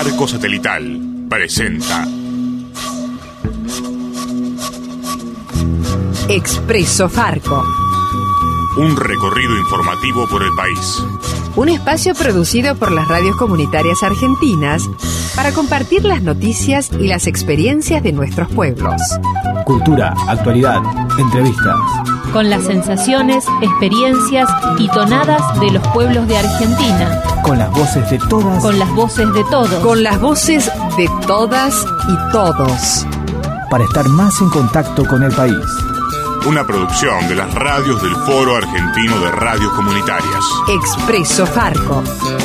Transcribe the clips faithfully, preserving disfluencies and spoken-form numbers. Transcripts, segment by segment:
Farco Satelital presenta Expreso Farco. Un recorrido informativo por el país. Un espacio producido por las radios comunitarias argentinas para compartir las noticias y las experiencias de nuestros pueblos. Cultura, actualidad, entrevistas. Con las sensaciones, experiencias y tonadas de los pueblos de Argentina. Con las voces de todas. Con las voces de todos. Con las voces de todas y todos. Para estar más en contacto con el país. Una producción de las radios del Foro Argentino de Radios Comunitarias. Expreso Farco.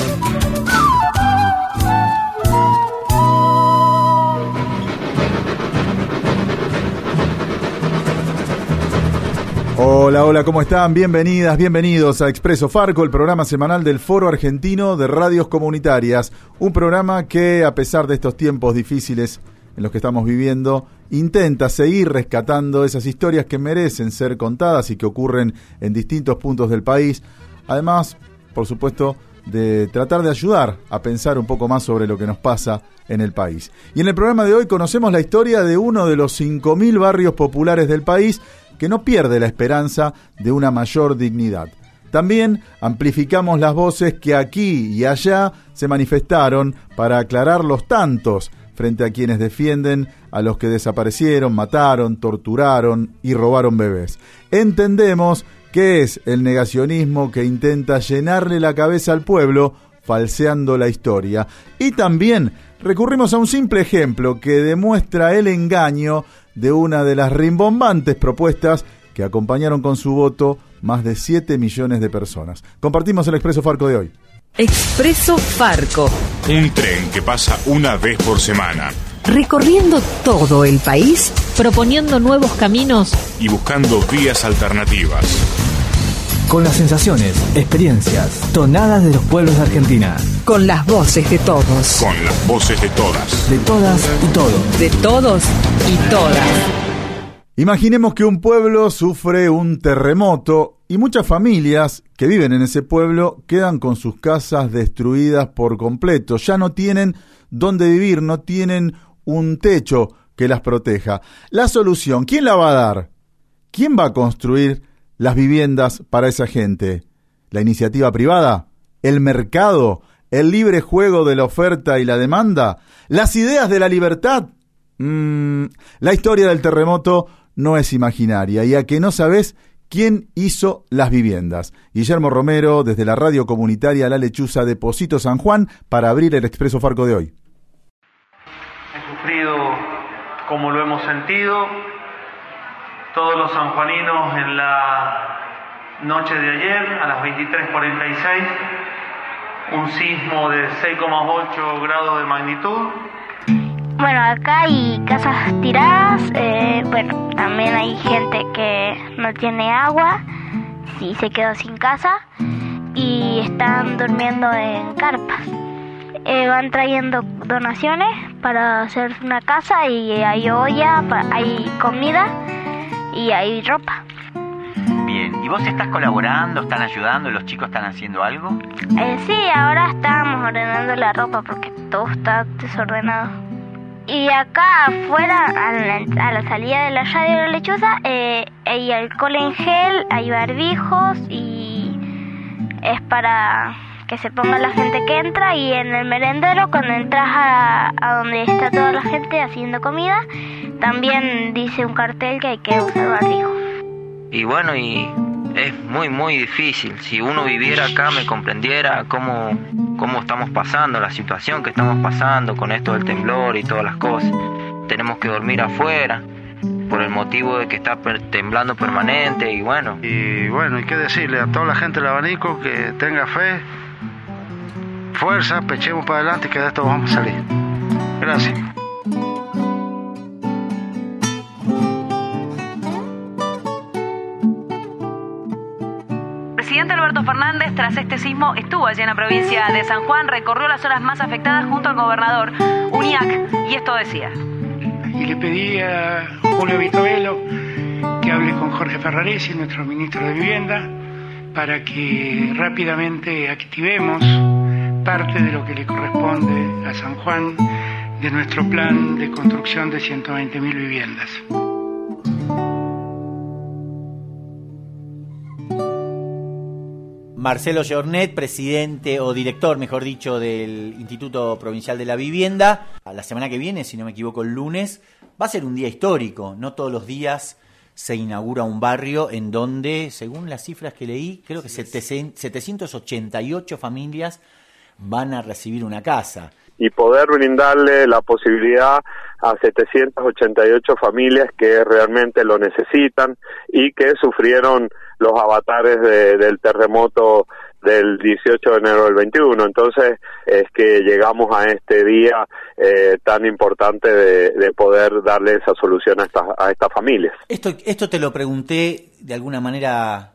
Hola, hola, ¿cómo están? Bienvenidas, bienvenidos a Expreso Farco, el programa semanal del Foro Argentino de Radios Comunitarias. Un programa que, a pesar de estos tiempos difíciles en los que estamos viviendo, intenta seguir rescatando esas historias que merecen ser contadas y que ocurren en distintos puntos del país. Además, por supuesto, de tratar de ayudar a pensar un poco más sobre lo que nos pasa en el país. Y en el programa de hoy conocemos la historia de uno de los cinco mil barrios populares del país que no pierde la esperanza de una mayor dignidad. También amplificamos las voces que aquí y allá se manifestaron para aclarar los tantos frente a quienes defienden a los que desaparecieron, mataron, torturaron y robaron bebés. Entendemos qué es el negacionismo que intenta llenarle la cabeza al pueblo falseando la historia. Y también recurrimos a un simple ejemplo que demuestra el engaño de una de las rimbombantes propuestas que acompañaron con su voto más de siete millones de personas. Compartimos el Expreso Farco de hoy. Expreso Farco. Un tren que pasa una vez por semana. Recorriendo todo el país, proponiendo nuevos caminos y buscando vías alternativas. Con las sensaciones, experiencias, tonadas de los pueblos de Argentina. Con las voces de todos. Con las voces de todas. De todas y todos. De todos y todas. Imaginemos que un pueblo sufre un terremoto y muchas familias que viven en ese pueblo quedan con sus casas destruidas por completo. Ya no tienen dónde vivir, no tienen un techo que las proteja. La solución, ¿quién la va a dar? ¿Quién va a construir las viviendas para esa gente? ¿La iniciativa privada? ¿El mercado? ¿El libre juego de la oferta y la demanda? ¿Las ideas de la libertad? Mm, la historia del terremoto no es imaginaria, y a que no sabés quién hizo las viviendas. Guillermo Romero, desde la radio comunitaria La Lechuza de Pocito San Juan, para abrir el Expreso Farco de hoy. He sufrido como lo hemos sentido todos los sanjuaninos en la noche de ayer, a las veintitrés cuarenta y seis, un sismo de seis coma ocho grados de magnitud. Bueno, acá hay casas tiradas, eh, bueno, también hay gente que no tiene agua y se quedó sin casa y están durmiendo en carpas. Eh, van trayendo donaciones para hacer una casa y hay olla, hay comida y hay ropa. Bien, ¿y vos estás colaborando, están ayudando, los chicos están haciendo algo? Eh, sí, ahora estamos ordenando la ropa porque todo está desordenado. Y acá afuera, a la, a la salida de la radio de La Lechuza, eh, hay alcohol en gel, hay barbijos y es para que se ponga la gente que entra. Y en el merendero, cuando entras a, a donde está toda la gente haciendo comida, también dice un cartel que hay que usar barbijos. Y bueno, y es muy muy difícil. Si uno viviera acá me comprendiera cómo, cómo estamos pasando, la situación que estamos pasando con esto del temblor y todas las cosas. Tenemos que dormir afuera por el motivo de que está per- temblando permanente y bueno. Y bueno, hay que decirle a toda la gente del abanico que tenga fe, fuerza, pechemos para adelante y que de esto vamos a salir. Gracias. El presidente Alberto Fernández, tras este sismo, estuvo allí en la provincia de San Juan, recorrió las zonas más afectadas junto al gobernador Uñac, y esto decía. Y le pedí a Julio Vitovelo que hable con Jorge Ferraresi, nuestro ministro de Vivienda, para que rápidamente activemos parte de lo que le corresponde a San Juan de nuestro plan de construcción de ciento veinte mil viviendas. Marcelo Jornet, presidente o director, mejor dicho, del Instituto Provincial de la Vivienda. A la semana que viene, si no me equivoco, el lunes, va a ser un día histórico. No todos los días se inaugura un barrio en donde, según las cifras que leí, creo que setecientas ochenta y ocho familias van a recibir una casa. Y poder brindarle la posibilidad a setecientas ochenta y ocho familias que realmente lo necesitan y que sufrieron los avatares de, del terremoto del dieciocho de enero del veintiuno. Entonces es que llegamos a este día eh, tan importante de, de poder darle esa solución a estas a estas familias. Esto esto te lo pregunté de alguna manera,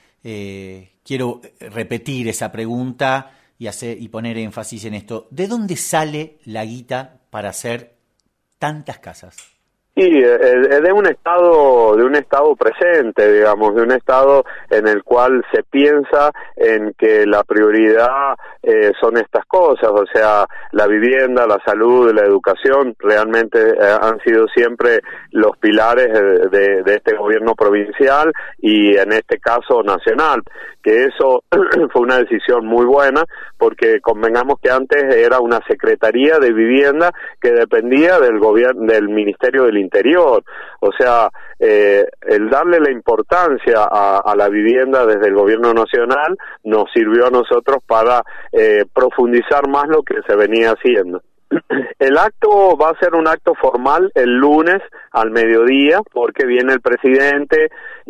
eh, quiero repetir esa pregunta y hacer y poner énfasis en esto. ¿De dónde sale la guita para hacer tantas casas? Sí, de un estado, de un estado presente, digamos, de un estado en el cual se piensa en que la prioridad eh, son estas cosas, o sea, la vivienda, la salud, la educación, realmente eh, han sido siempre los pilares de, de, de este gobierno provincial y en este caso nacional, que eso fue una decisión muy buena, porque convengamos que antes era una secretaría de vivienda que dependía del gobierno, del Ministerio del Interior, o sea, eh, el darle la importancia a, a la vivienda desde el gobierno nacional nos sirvió a nosotros para eh, profundizar más lo que se venía haciendo. El acto va a ser un acto formal el lunes al mediodía porque viene el presidente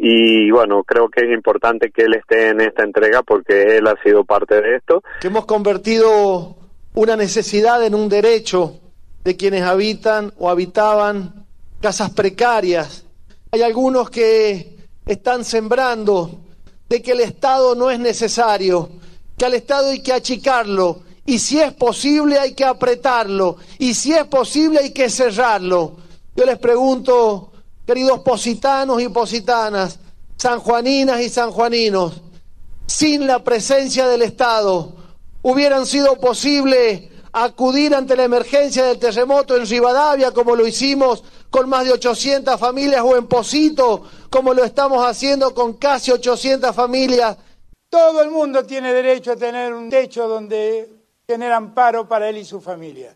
y bueno, creo que es importante que él esté en esta entrega porque él ha sido parte de esto. Que hemos convertido una necesidad en un derecho de quienes habitan o habitaban casas precarias. Hay algunos que están sembrando de que el Estado no es necesario, que al Estado hay que achicarlo, y si es posible hay que apretarlo, y si es posible hay que cerrarlo. Yo les pregunto, queridos positanos y positanas, sanjuaninas y sanjuaninos, sin la presencia del Estado, ¿hubieran sido posible acudir ante la emergencia del terremoto en Rivadavia como lo hicimos con más de ochocientas familias o en Pocito como lo estamos haciendo con casi ochocientas familias? Todo el mundo tiene derecho a tener un techo donde tener amparo para él y su familia.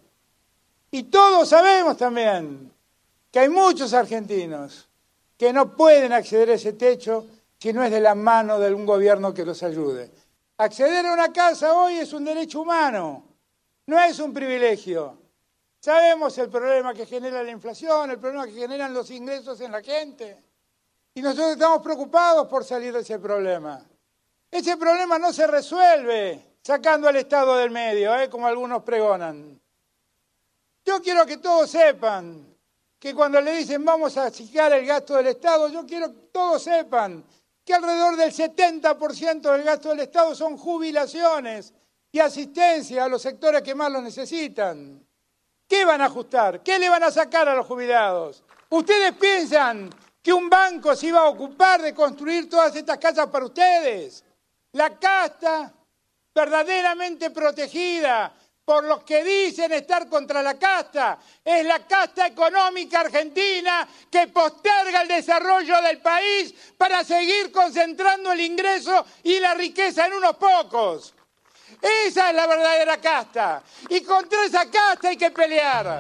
Y todos sabemos también que hay muchos argentinos que no pueden acceder a ese techo si no es de la mano de un gobierno que los ayude. Acceder a una casa hoy es un derecho humano, no es un privilegio. Sabemos el problema que genera la inflación, el problema que generan los ingresos en la gente. Y nosotros estamos preocupados por salir de ese problema. Ese problema no se resuelve sacando al Estado del medio, ¿eh? como algunos pregonan. Yo quiero que todos sepan que cuando le dicen vamos a achicar el gasto del Estado, yo quiero que todos sepan que alrededor del setenta por ciento del gasto del Estado son jubilaciones y asistencia a los sectores que más lo necesitan. ¿Qué van a ajustar? ¿Qué le van a sacar a los jubilados? ¿Ustedes piensan que un banco se iba a ocupar de construir todas estas casas para ustedes? La casta verdaderamente protegida por los que dicen estar contra la casta es la casta económica argentina que posterga el desarrollo del país para seguir concentrando el ingreso y la riqueza en unos pocos. Esa es la verdadera casta y contra esa casta hay que pelear.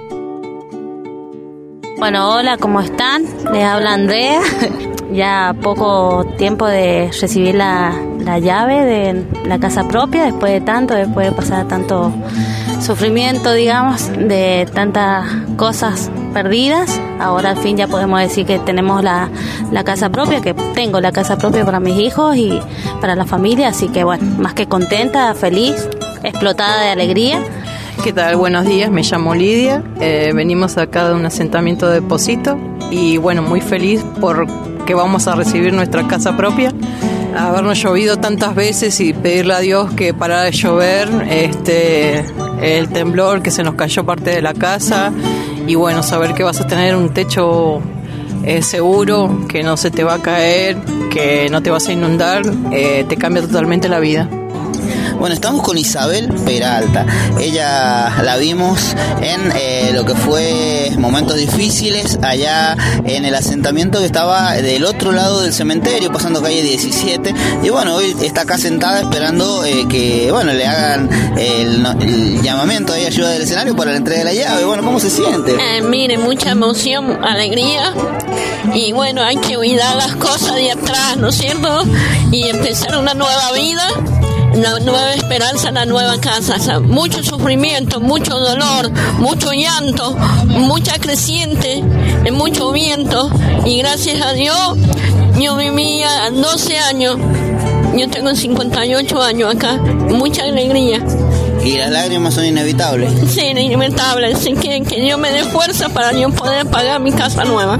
Bueno, hola, ¿cómo están? Les habla Andrea. Ya poco tiempo de recibir la, la llave de la casa propia, después de tanto, después de pasar tanto sufrimiento, digamos, de tantas cosas perdidas. Ahora al fin ya podemos decir que tenemos la, la casa propia, que tengo la casa propia para mis hijos y para la familia, así que bueno, más que contenta, feliz, explotada de alegría. ¿Qué tal? Buenos días, me llamo Lidia, eh, venimos acá de un asentamiento de Pocito y bueno, muy feliz por que vamos a recibir nuestra casa propia. Habernos llovido tantas veces y pedirle a Dios que parara de llover, este, el temblor, que se nos cayó parte de la casa y bueno, saber que vas a tener un techo eh, seguro, que no se te va a caer, que no te vas a inundar, eh, te cambia totalmente la vida. Bueno, estamos con Isabel Peralta. Ella la vimos en eh, lo que fue momentos difíciles allá en el asentamiento que estaba del otro lado del cementerio, pasando calle diecisiete. Y bueno, hoy está acá sentada esperando eh, que bueno le hagan el, el llamamiento ahí ayuda del escenario para la entrega de la llave. Bueno, ¿cómo se siente? Eh, mire, mucha emoción, alegría. Y bueno, hay que olvidar las cosas de atrás, ¿no es cierto? Y empezar una nueva vida, una nueva esperanza, una nueva casa. O sea, mucho sufrimiento, mucho dolor, mucho llanto, mucha creciente, mucho viento. Y gracias a Dios, yo vivía doce años. Yo tengo cincuenta y ocho años acá. Mucha alegría. ¿Y las lágrimas son inevitables? Sí, inevitables. Así que, que Dios me dé fuerza para yo poder pagar mi casa nueva.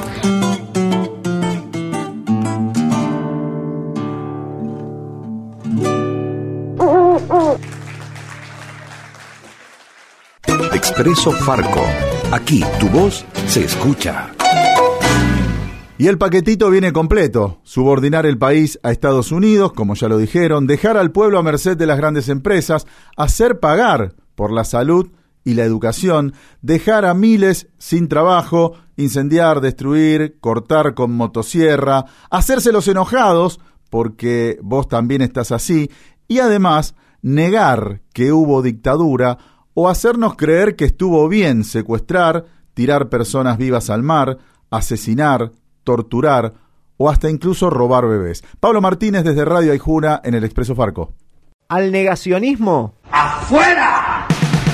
Expreso Farco. Aquí tu voz se escucha. Y el paquetito viene completo: subordinar el país a Estados Unidos, como ya lo dijeron, dejar al pueblo a merced de las grandes empresas, hacer pagar por la salud y la educación, dejar a miles sin trabajo, incendiar, destruir, cortar con motosierra, hacerse los enojados, porque vos también estás así, y además negar que hubo dictadura o hacernos creer que estuvo bien secuestrar, tirar personas vivas al mar, asesinar, torturar o hasta incluso robar bebés. Pablo Martínez desde Radio Aijuna en el Expreso Farco. Al negacionismo, ¡afuera!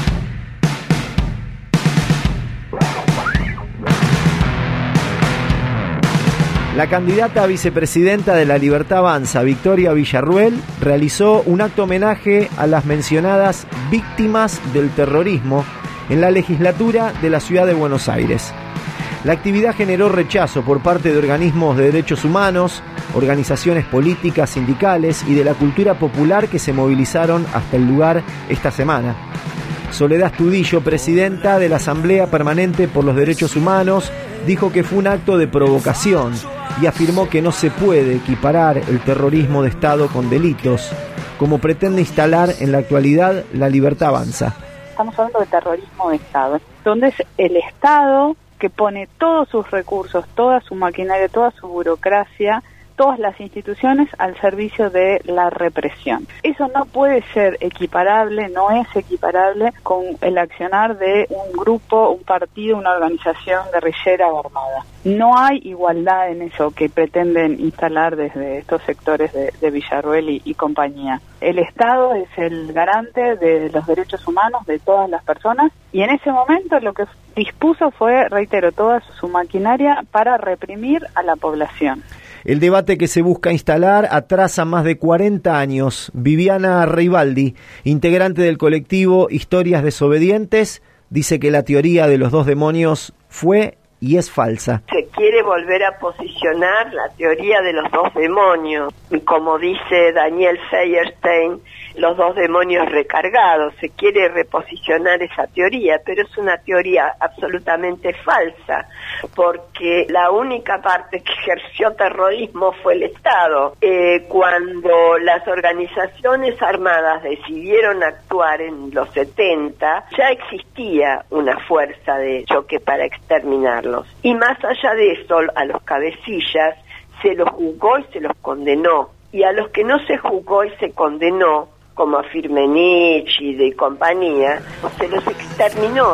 La candidata a vicepresidenta de La Libertad Avanza, Victoria Villarruel, realizó un acto homenaje a las mencionadas víctimas del terrorismo en la legislatura de la ciudad de Buenos Aires. La actividad generó rechazo por parte de organismos de derechos humanos, organizaciones políticas, sindicales y de la cultura popular que se movilizaron hasta el lugar esta semana. Soledad Astudillo, presidenta de la Asamblea Permanente por los Derechos Humanos, dijo que fue un acto de provocación y afirmó que no se puede equiparar el terrorismo de Estado con delitos, como pretende instalar en la actualidad La Libertad Avanza. Estamos hablando de terrorismo de Estado, donde es el Estado que pone todos sus recursos, toda su maquinaria, toda su burocracia, todas las instituciones al servicio de la represión. Eso no puede ser equiparable, no es equiparable con el accionar de un grupo, un partido, una organización guerrillera o armada. No hay igualdad en eso que pretenden instalar desde estos sectores de, de Villarruel y, y compañía. El Estado es el garante de los derechos humanos de todas las personas y en ese momento lo que dispuso fue, reitero, toda su maquinaria para reprimir a la población. El debate que se busca instalar atrasa más de cuarenta años. Viviana Reibaldi, integrante del colectivo Historias Desobedientes, dice que la teoría de los dos demonios fue y es falsa. Se quiere volver a posicionar la teoría de los dos demonios, y como dice Daniel Feuerstein, los dos demonios recargados. Se quiere reposicionar esa teoría, pero es una teoría absolutamente falsa, porque la única parte que ejerció terrorismo fue el Estado. Eh, cuando las organizaciones armadas decidieron actuar en los setenta, ya existía una fuerza de choque para exterminarlos. Y más allá de eso, a los cabecillas se los juzgó y se los condenó. Y a los que no se juzgó y se condenó, como a Firmenich y de compañía, se los exterminó.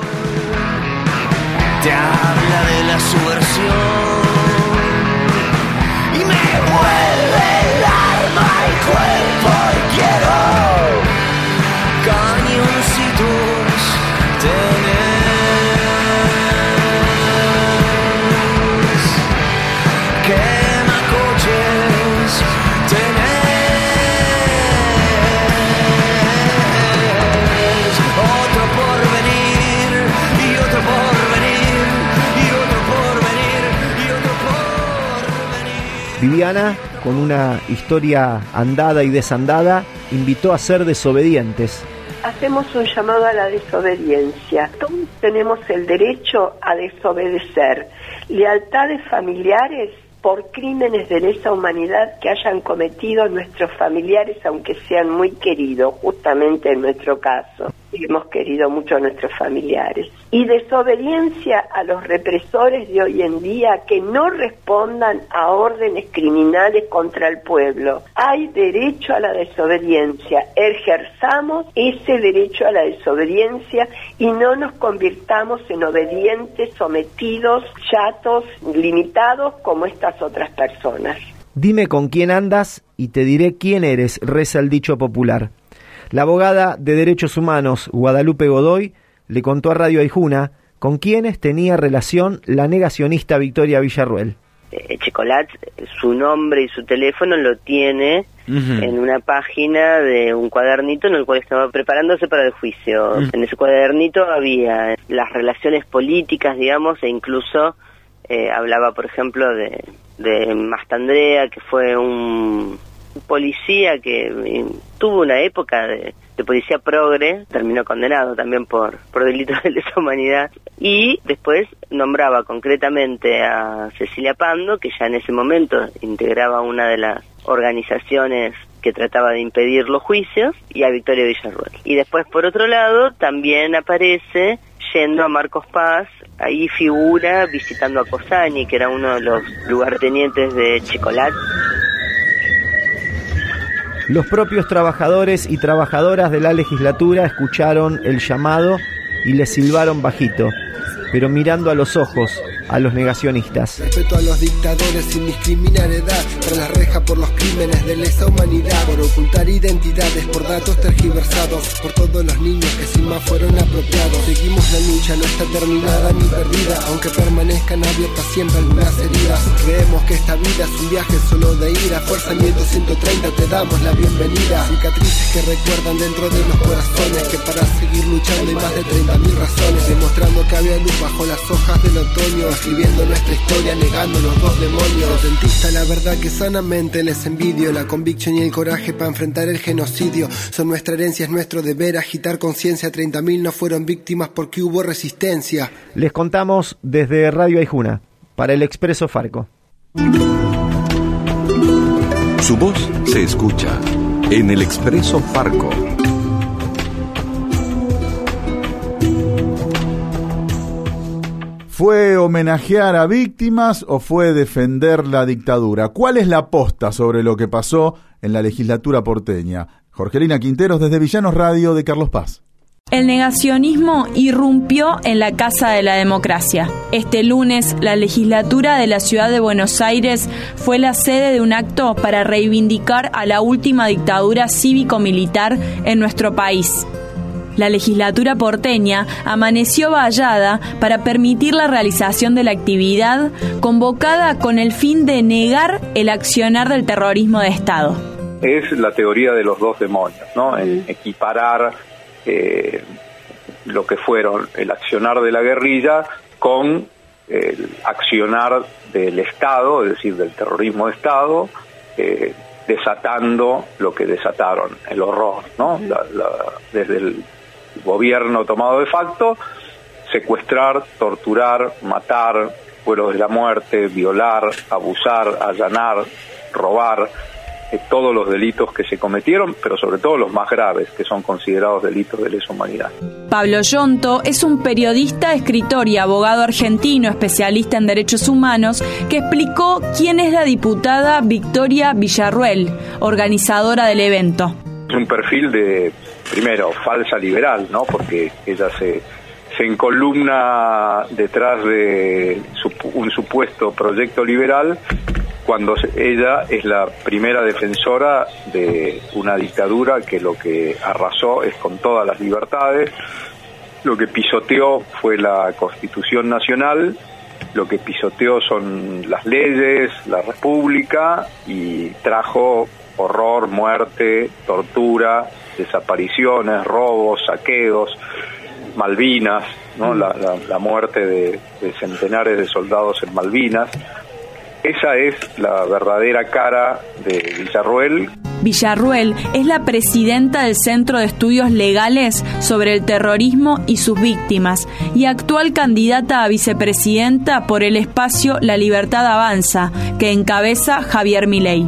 Te habla de la subversión y me vuelve el alma y cuerpo y quiero cañoncitos tener. Viviana, con una historia andada y desandada, invitó a ser desobedientes. Hacemos un llamado a la desobediencia. Todos tenemos el derecho a desobedecer. Lealtades familiares por crímenes de lesa humanidad que hayan cometido nuestros familiares, aunque sean muy queridos, justamente en nuestro caso. Hemos querido mucho a nuestros familiares. Y desobediencia a los represores de hoy en día que no respondan a órdenes criminales contra el pueblo. Hay derecho a la desobediencia. Ejerzamos ese derecho a la desobediencia y no nos convirtamos en obedientes, sometidos, chatos, limitados como estas otras personas. Dime con quién andas y te diré quién eres, reza el dicho popular. La abogada de Derechos Humanos, Guadalupe Godoy, le contó a Radio Aijuna con quiénes tenía relación la negacionista Victoria Villarruel. Eh, Chocolat, su nombre y su teléfono lo tiene uh-huh. en una página de un cuadernito en el cual estaba preparándose para el juicio. Uh-huh. En ese cuadernito había las relaciones políticas, digamos, e incluso eh, hablaba, por ejemplo, de, de Mastandrea, que fue un policía que eh, tuvo una época de, de policía progre, terminó condenado también por, por delitos de lesa humanidad, y después nombraba concretamente a Cecilia Pando, que ya en ese momento integraba una de las organizaciones que trataba de impedir los juicios, y a Victoria Villarruel. Y después, por otro lado, también aparece yendo a Marcos Paz, ahí figura visitando a Cosani, que era uno de los lugartenientes de Chocolat. Los propios trabajadores y trabajadoras de la legislatura escucharon el llamado y le silbaron bajito, pero mirando a los ojos a los negacionistas. Respeto a los dictadores sin discriminar edad, tras la reja por los crímenes de lesa humanidad, por ocultar identidades, por datos tergiversados, por todos los niños que sin más fueron apropiados. Seguimos la lucha, no está terminada ni perdida, aunque permanezcan abiertas siempre algunas heridas. Creemos que esta vida es un viaje solo de ira, Fuerza Nieto ciento treinta te damos la bienvenida. Cicatrices que recuerdan dentro de los corazones que para seguir luchando hay más de treinta mil razones, demostrando que había luz bajo las hojas del otoño, escribiendo nuestra historia, negando los dos demonios. Dentista, la verdad que sanamente les envidio, la convicción y el coraje para enfrentar el genocidio. Son nuestra herencia, es nuestro deber agitar conciencia. treinta mil no fueron víctimas porque hubo resistencia. Les contamos desde Radio Aijuna, para el Expreso Farco. Su voz se escucha en el Expreso Farco. ¿Fue homenajear a víctimas o fue defender la dictadura? ¿Cuál es la posta sobre lo que pasó en la legislatura porteña? Jorgelina Quinteros desde Villanos Radio de Carlos Paz. El negacionismo irrumpió en la Casa de la Democracia. Este lunes, la legislatura de la ciudad de Buenos Aires fue la sede de un acto para reivindicar a la última dictadura cívico-militar en nuestro país. La legislatura porteña amaneció vallada para permitir la realización de la actividad convocada con el fin de negar el accionar del terrorismo de Estado. Es la teoría de los dos demonios, ¿no? En equiparar eh, lo que fueron el accionar de la guerrilla con el accionar del Estado, es decir, del terrorismo de Estado, eh, desatando lo que desataron, el horror, ¿no? La, la, desde el gobierno tomado de facto, secuestrar, torturar, matar, vuelos de la muerte, violar, abusar, allanar, robar, eh, todos los delitos que se cometieron, pero sobre todo los más graves, que son considerados delitos de lesa humanidad. Pablo Yonto es un periodista, escritor y abogado argentino especialista en derechos humanos que explicó quién es la diputada Victoria Villarruel, organizadora del evento. Es un perfil de, primero, falsa liberal, ¿no? Porque ella se, se encolumna detrás de su, un supuesto proyecto liberal cuando ella es la primera defensora de una dictadura que lo que arrasó es con todas las libertades, lo que pisoteó fue la Constitución Nacional, lo que pisoteó son las leyes, la República, y trajo horror, muerte, tortura, desapariciones, robos, saqueos, Malvinas, ¿no? la, la, la muerte de, de centenares de soldados en Malvinas. Esa es la verdadera cara de Villarruel. Villarruel es la presidenta del Centro de Estudios Legales sobre el Terrorismo y sus Víctimas y actual candidata a vicepresidenta por el espacio La Libertad Avanza, que encabeza Javier Milei.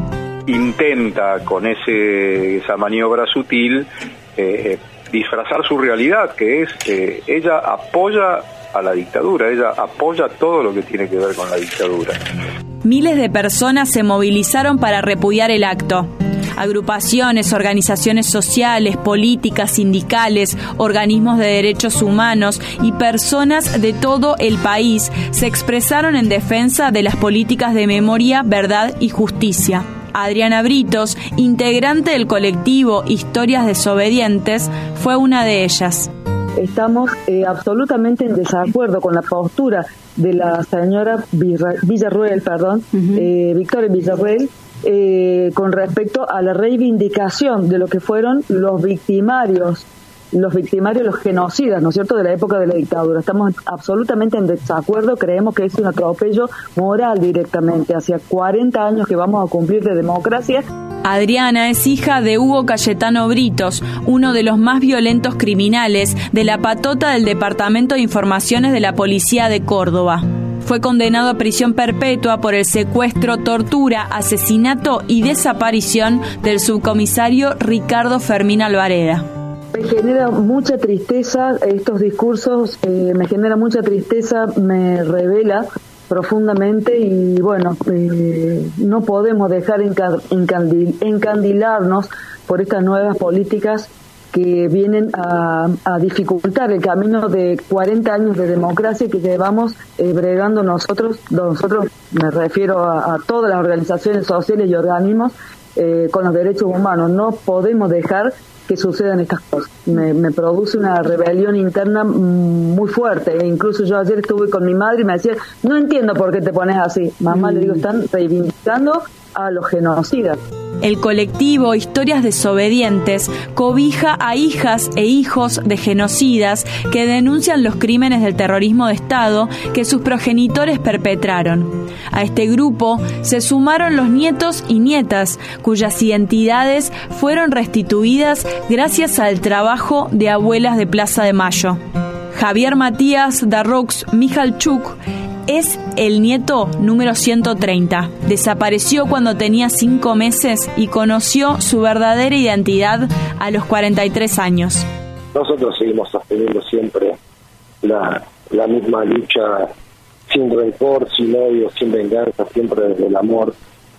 Intenta con ese, esa maniobra sutil eh, disfrazar su realidad, que es eh, ella apoya a la dictadura, ella apoya todo lo que tiene que ver con la dictadura. Miles de personas se movilizaron para repudiar el acto. Agrupaciones, organizaciones sociales, políticas, sindicales, organismos de derechos humanos y personas de todo el país se expresaron en defensa de las políticas de memoria, verdad y justicia. Adriana Britos, integrante del colectivo Historias Desobedientes, fue una de ellas. Estamos eh, absolutamente en desacuerdo con la postura de la señora Villarruel, perdón, uh-huh. eh, Victoria Villarruel, eh, con respecto a la reivindicación de lo que fueron los victimarios, los victimarios, los genocidas, ¿no es cierto?, de la época de la dictadura. Estamos absolutamente en desacuerdo, creemos que es un atropello moral directamente hacia cuarenta años que vamos a cumplir de democracia. Adriana es hija de Hugo Cayetano Britos, uno de los más violentos criminales de la patota del Departamento de Informaciones de la Policía de Córdoba. Fue condenado a prisión perpetua por el secuestro, tortura, asesinato y desaparición del subcomisario Ricardo Fermín Alvareda. Me genera mucha tristeza estos discursos, eh, me genera mucha tristeza, me revela profundamente y bueno, eh, no podemos dejar encandil, encandilarnos por estas nuevas políticas que vienen a, a dificultar el camino de cuarenta años de democracia que llevamos eh, bregando nosotros, nosotros me refiero a, a todas las organizaciones sociales y organismos eh, con los derechos humanos. No podemos dejar que sucedan estas cosas. Me, me produce una rebelión interna muy fuerte. E incluso yo ayer estuve con mi madre y me decía, no entiendo por qué te pones así. Mamá, mm. le digo, están reivindicando a los genocidas. El colectivo Historias Desobedientes cobija a hijas e hijos de genocidas que denuncian los crímenes del terrorismo de Estado que sus progenitores perpetraron. A este grupo se sumaron los nietos y nietas, cuyas identidades fueron restituidas gracias al trabajo de abuelas de Plaza de Mayo. Javier Matías Darroux Michalchuk es el nieto número ciento treinta. Desapareció cuando tenía cinco meses y conoció su verdadera identidad a los cuarenta y tres años. Nosotros seguimos sosteniendo siempre la, la misma lucha, sin rencor, sin odio, sin venganza, siempre desde el amor.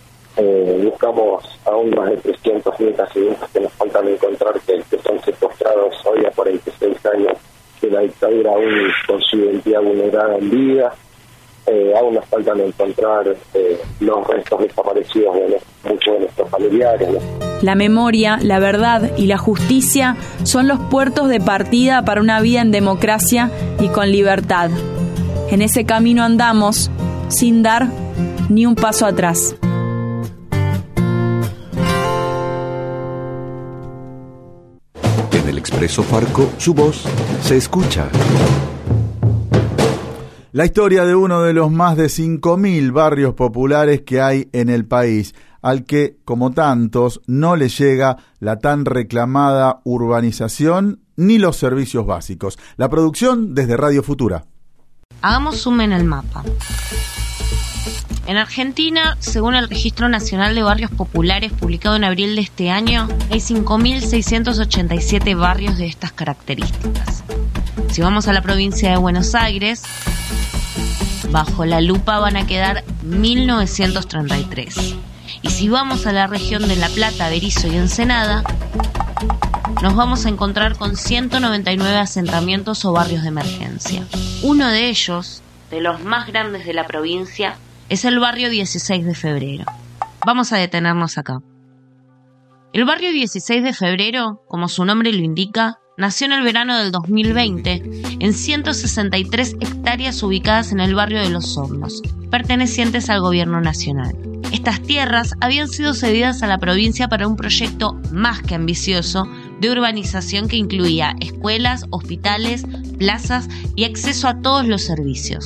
Eh, buscamos aún más de trescientos nietas y nietas que nos faltan encontrar, que, que son secuestrados hoy a cuarenta y seis años de la dictadura, aún con su identidad vulnerada en vida. Eh, aún nos faltan encontrar eh, los restos desaparecidos de muchos de nuestros familiares, ¿no? La memoria, la verdad y la justicia son los puertos de partida para una vida en democracia y con libertad. En ese camino andamos sin dar ni un paso atrás. En el Expreso Farco, su voz se escucha. La historia de uno de los más de cinco mil barrios populares que hay en el país, al que, como tantos, no le llega la tan reclamada urbanización ni los servicios básicos. La producción desde Radio Futura. Hagamos zoom en el mapa. En Argentina, según el Registro Nacional de Barrios Populares publicado en abril de este año, hay cinco mil seiscientos ochenta y siete barrios de estas características. Si vamos a la provincia de Buenos Aires, bajo la lupa van a quedar mil novecientos treinta y tres. Y si vamos a la región de La Plata, Berisso y Ensenada, nos vamos a encontrar con ciento noventa y nueve asentamientos o barrios de emergencia. Uno de ellos, de los más grandes de la provincia, es el barrio dieciséis de febrero. Vamos a detenernos acá. El barrio dieciséis de febrero, como su nombre lo indica, nació en el verano del dos mil veinte en ciento sesenta y tres hectáreas ubicadas en el barrio de Los Hornos, pertenecientes al gobierno nacional. Estas tierras habían sido cedidas a la provincia para un proyecto más que ambicioso de urbanización que incluía escuelas, hospitales, plazas y acceso a todos los servicios.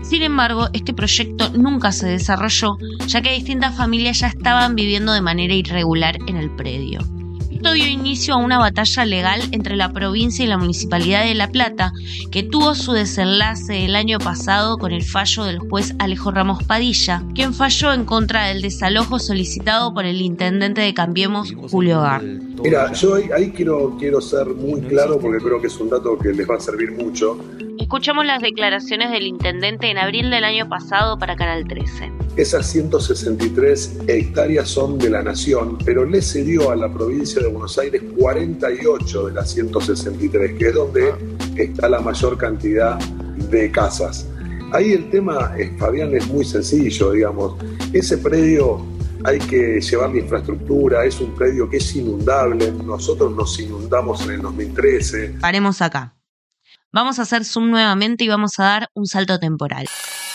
Sin embargo, este proyecto nunca se desarrolló, ya que distintas familias ya estaban viviendo de manera irregular en el predio. Esto dio inicio a una batalla legal entre la provincia y la Municipalidad de La Plata, que tuvo su desenlace el año pasado con el fallo del juez Alejo Ramos Padilla, quien falló en contra del desalojo solicitado por el intendente de Cambiemos, Julio Gar. Mira, yo ahí, ahí quiero, quiero ser muy claro porque creo que es un dato que les va a servir mucho. Escuchamos las declaraciones del intendente en abril del año pasado para Canal trece. Esas ciento sesenta y tres hectáreas son de la nación, pero le cedió a la provincia de Buenos Aires cuarenta y ocho de las ciento sesenta y tres, que es donde está la mayor cantidad de casas. Ahí el tema, Fabián, es muy sencillo, digamos. Ese predio hay que llevar la infraestructura, es un predio que es inundable. Nosotros nos inundamos en el dos mil trece. Paremos acá. Vamos a hacer zoom nuevamente y vamos a dar un salto temporal.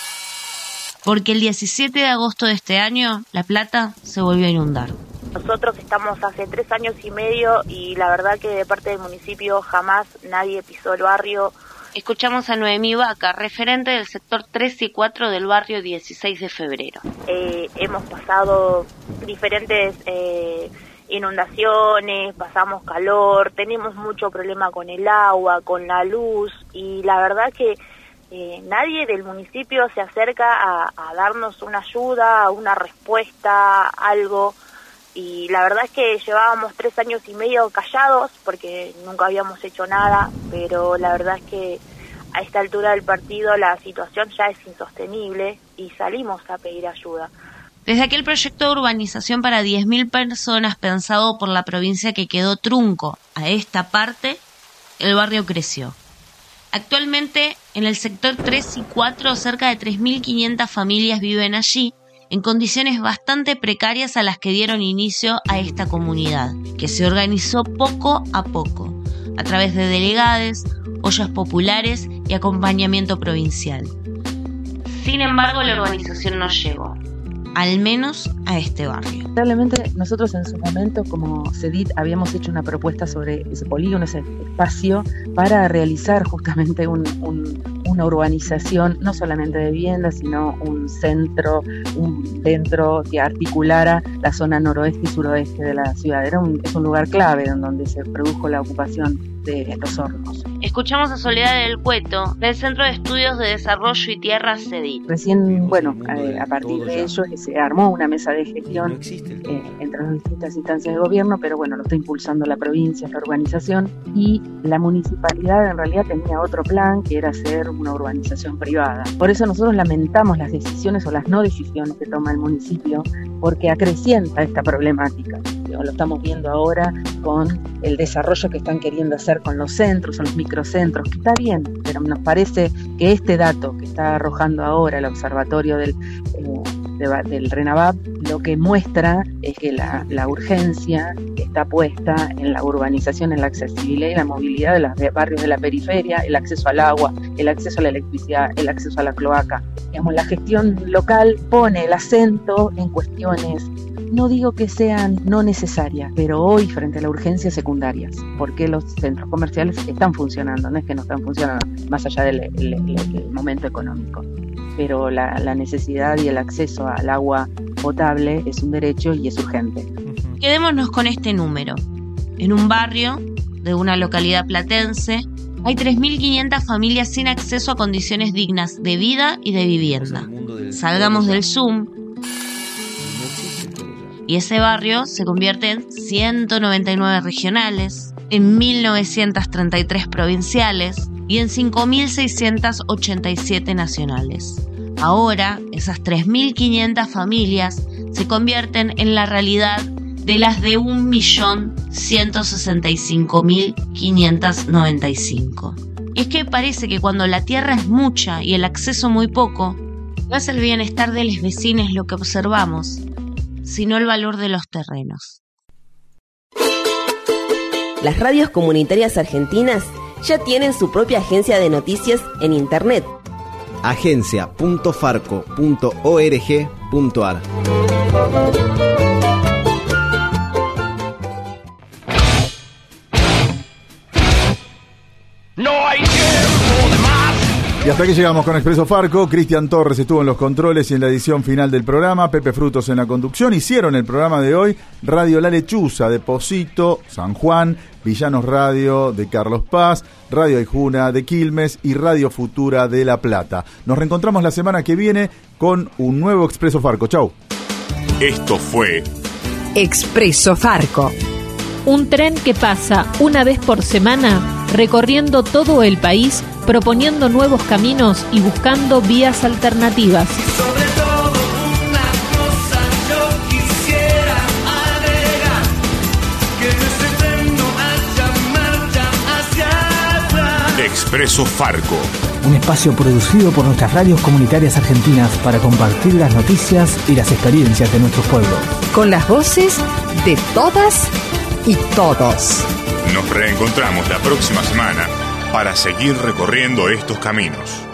Porque el diecisiete de agosto de este año, La Plata se volvió a inundar. Nosotros estamos hace tres años y medio y la verdad que de parte del municipio jamás nadie pisó el barrio. Escuchamos a Noemí Vaca, referente del sector tres y cuatro del barrio dieciséis de febrero. Eh, hemos pasado diferentes eh, inundaciones, pasamos calor, tenemos mucho problema con el agua, con la luz y la verdad que Eh, nadie del municipio se acerca a, a darnos una ayuda, una respuesta, algo, y la verdad es que llevábamos tres años y medio callados porque nunca habíamos hecho nada, pero la verdad es que a esta altura del partido la situación ya es insostenible y salimos a pedir ayuda. Desde aquel proyecto de urbanización para diez mil personas pensado por la provincia que quedó trunco a esta parte, el barrio creció. Actualmente, en el sector tres y cuatro, cerca de tres mil quinientas familias viven allí, en condiciones bastante precarias a las que dieron inicio a esta comunidad, que se organizó poco a poco, a través de delegades, ollas populares y acompañamiento provincial. Sin embargo, la urbanización no llegó, al menos a este barrio. Lamentablemente nosotros en su momento como CEDIT habíamos hecho una propuesta sobre ese polígono, ese espacio para realizar justamente un, un, una urbanización no solamente de viviendas sino un centro, un centro que articulara la zona noroeste y suroeste de la ciudad. Era un, es un lugar clave en donde se produjo la ocupación de los hornos. Escuchamos a Soledad del Cueto, del Centro de Estudios de Desarrollo y Tierras CEDIT. Recién, bueno, eh, a partir de ello se armó una mesa de gestión eh, entre las distintas instancias de gobierno, pero bueno, lo está impulsando la provincia, la urbanización, y la municipalidad en realidad tenía otro plan que era hacer una urbanización privada. Por eso nosotros lamentamos las decisiones o las no decisiones que toma el municipio, porque acrecienta esta problemática. Lo estamos viendo ahora con el desarrollo que están queriendo hacer con los centros, con los microcentros, que está bien, pero nos parece que este dato que está arrojando ahora el observatorio del, eh, de, del RENAVAP, lo que muestra es que la, la urgencia está puesta en la urbanización, en la accesibilidad y la movilidad de los barrios de la periferia, el acceso al agua, el acceso a la electricidad, el acceso a la cloaca. Digamos, la gestión local pone el acento en cuestiones, no digo que sean no necesarias, pero hoy frente a la urgencia secundarias, porque los centros comerciales están funcionando, no es que no están funcionando, más allá del el, el, el momento económico, pero la, la necesidad y el acceso al agua potable es un derecho y es urgente. Quedémonos con este número. En un barrio de una localidad platense hay tres mil quinientas familias sin acceso a condiciones dignas de vida y de vivienda. Salgamos del Zoom y ese barrio se convierte en ciento noventa y nueve regionales, en mil novecientas treinta y tres provinciales y en cinco mil seiscientas ochenta y siete nacionales. Ahora, esas tres mil quinientas familias se convierten en la realidad de las de un millón ciento sesenta y cinco mil quinientas noventa y cinco. Y es que parece que cuando la tierra es mucha y el acceso muy poco, no es el bienestar de los vecinos lo que observamos, sino el valor de los terrenos. Las radios comunitarias argentinas ya tienen su propia agencia de noticias en internet. agencia punto farco punto org punto ar. Y Y hasta aquí llegamos con Expreso Farco. Cristian Torres estuvo en los controles y en la edición final del programa. Pepe Frutos en la conducción. Hicieron el programa de hoy Radio La Lechuza de Posito, San Juan, Villanos Radio de Carlos Paz, Radio Aijuna de Quilmes y Radio Futura de La Plata. Nos reencontramos la semana que viene con un nuevo Expreso Farco. Chau. Esto fue Expreso Farco. Un tren que pasa una vez por semana recorriendo todo el país, proponiendo nuevos caminos y buscando vías alternativas. Sobre todo una cosa yo quisiera agregar, que en este tren no haya marcha hacia atrás. Expreso Farco. Un espacio producido por nuestras radios comunitarias argentinas para compartir las noticias y las experiencias de nuestros pueblos. Con las voces de todas y todos. Nos reencontramos la próxima semana para seguir recorriendo estos caminos.